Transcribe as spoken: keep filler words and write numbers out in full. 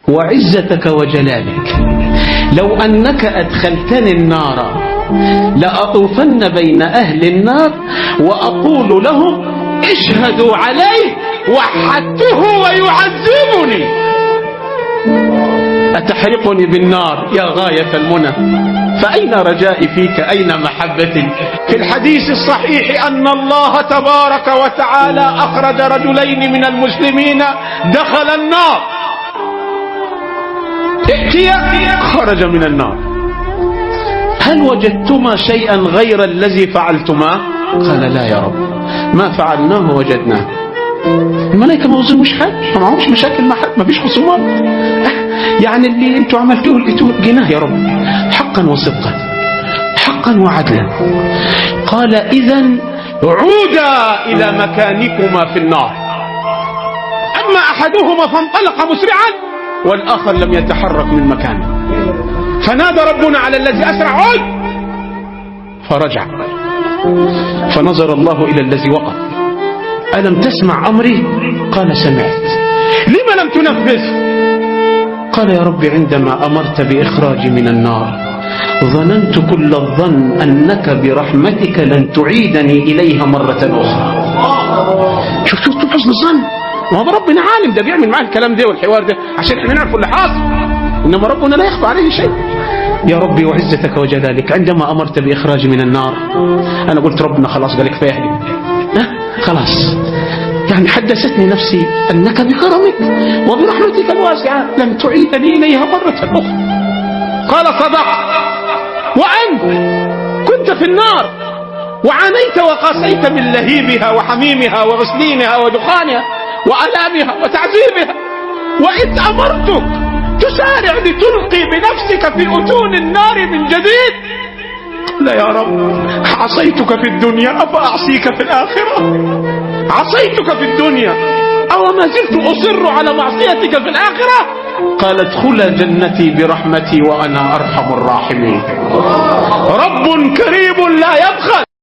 وعزتك وجلالك لو أنك أدخلتني النار لأطوفن بين أهل النار وأقول لهم اشهدوا عليه وحدته ويعذبني. أتحرقني بالنار يا غاية المنى؟ فأين رجائي فيك؟ أين محبتي؟ في الحديث الصحيح أن الله تبارك وتعالى أخرج رجلين من المسلمين دخل النار، ائتيا خرج من النار، هل وجدتما شيئا غير الذي فعلتما؟ قال لا يا رب، ما فعلناه وجدناه. الملائكة ما وصلوش حاجة، ما معهمش مشاكل مع حد، ما فيش خصومات، يعني اللي انتوا عملتوه لقيتوه جناه يا رب حقا وصدقا، حقا وعدلا. قال إذن عودا إلى مكانكما في النار. أما أحدهما فانطلق مسرعا والآخر لم يتحرك من مكانه، فنادى ربنا على الذي أسرع عود، فرجع، فنظر الله إلى الذي وقف، ألم تسمع أمري؟ قال سمعت. لما لم تنفذ؟ قال يا رب عندما أمرت بإخراجي من النار ظننت كل الظن أنك برحمتك لن تعيدني إليها مرة أخرى. شفتوا حسن الظن؟ وهذا ربنا عالم، ده بيعمل معاه الكلام ده والحوار ده عشان احنا نعرف اللي حاصل، إنما ربنا لا يخفى عليه شيء. يا ربي وعزتك وجلالك عندما أمرت بإخراجي من النار أنا قلت ربنا خلاص قالك فاهم، خلاص يعني حدثتني نفسي أنك بكرمك وبرحمتك الواسعة لن تعيدني إليها مرة أخرى. قال صدقت، وأنت كنت في النار وعانيت وقاسيت من لهيبها وحميمها وغسلينها ودخانها وألامها وتعذيبها، وإذ أمرتك تسارع لتلقي بنفسك في أتون النار من جديد. لا يا رب عصيتك في الدنيا أفأعصيك في الآخرة؟ عصيتك في الدنيا أو ما زلت أصر على معصيتك في الآخرة؟ قال ادخل جنتي برحمتي وأنا أرحم الراحمين. رب كريم لا يبخل.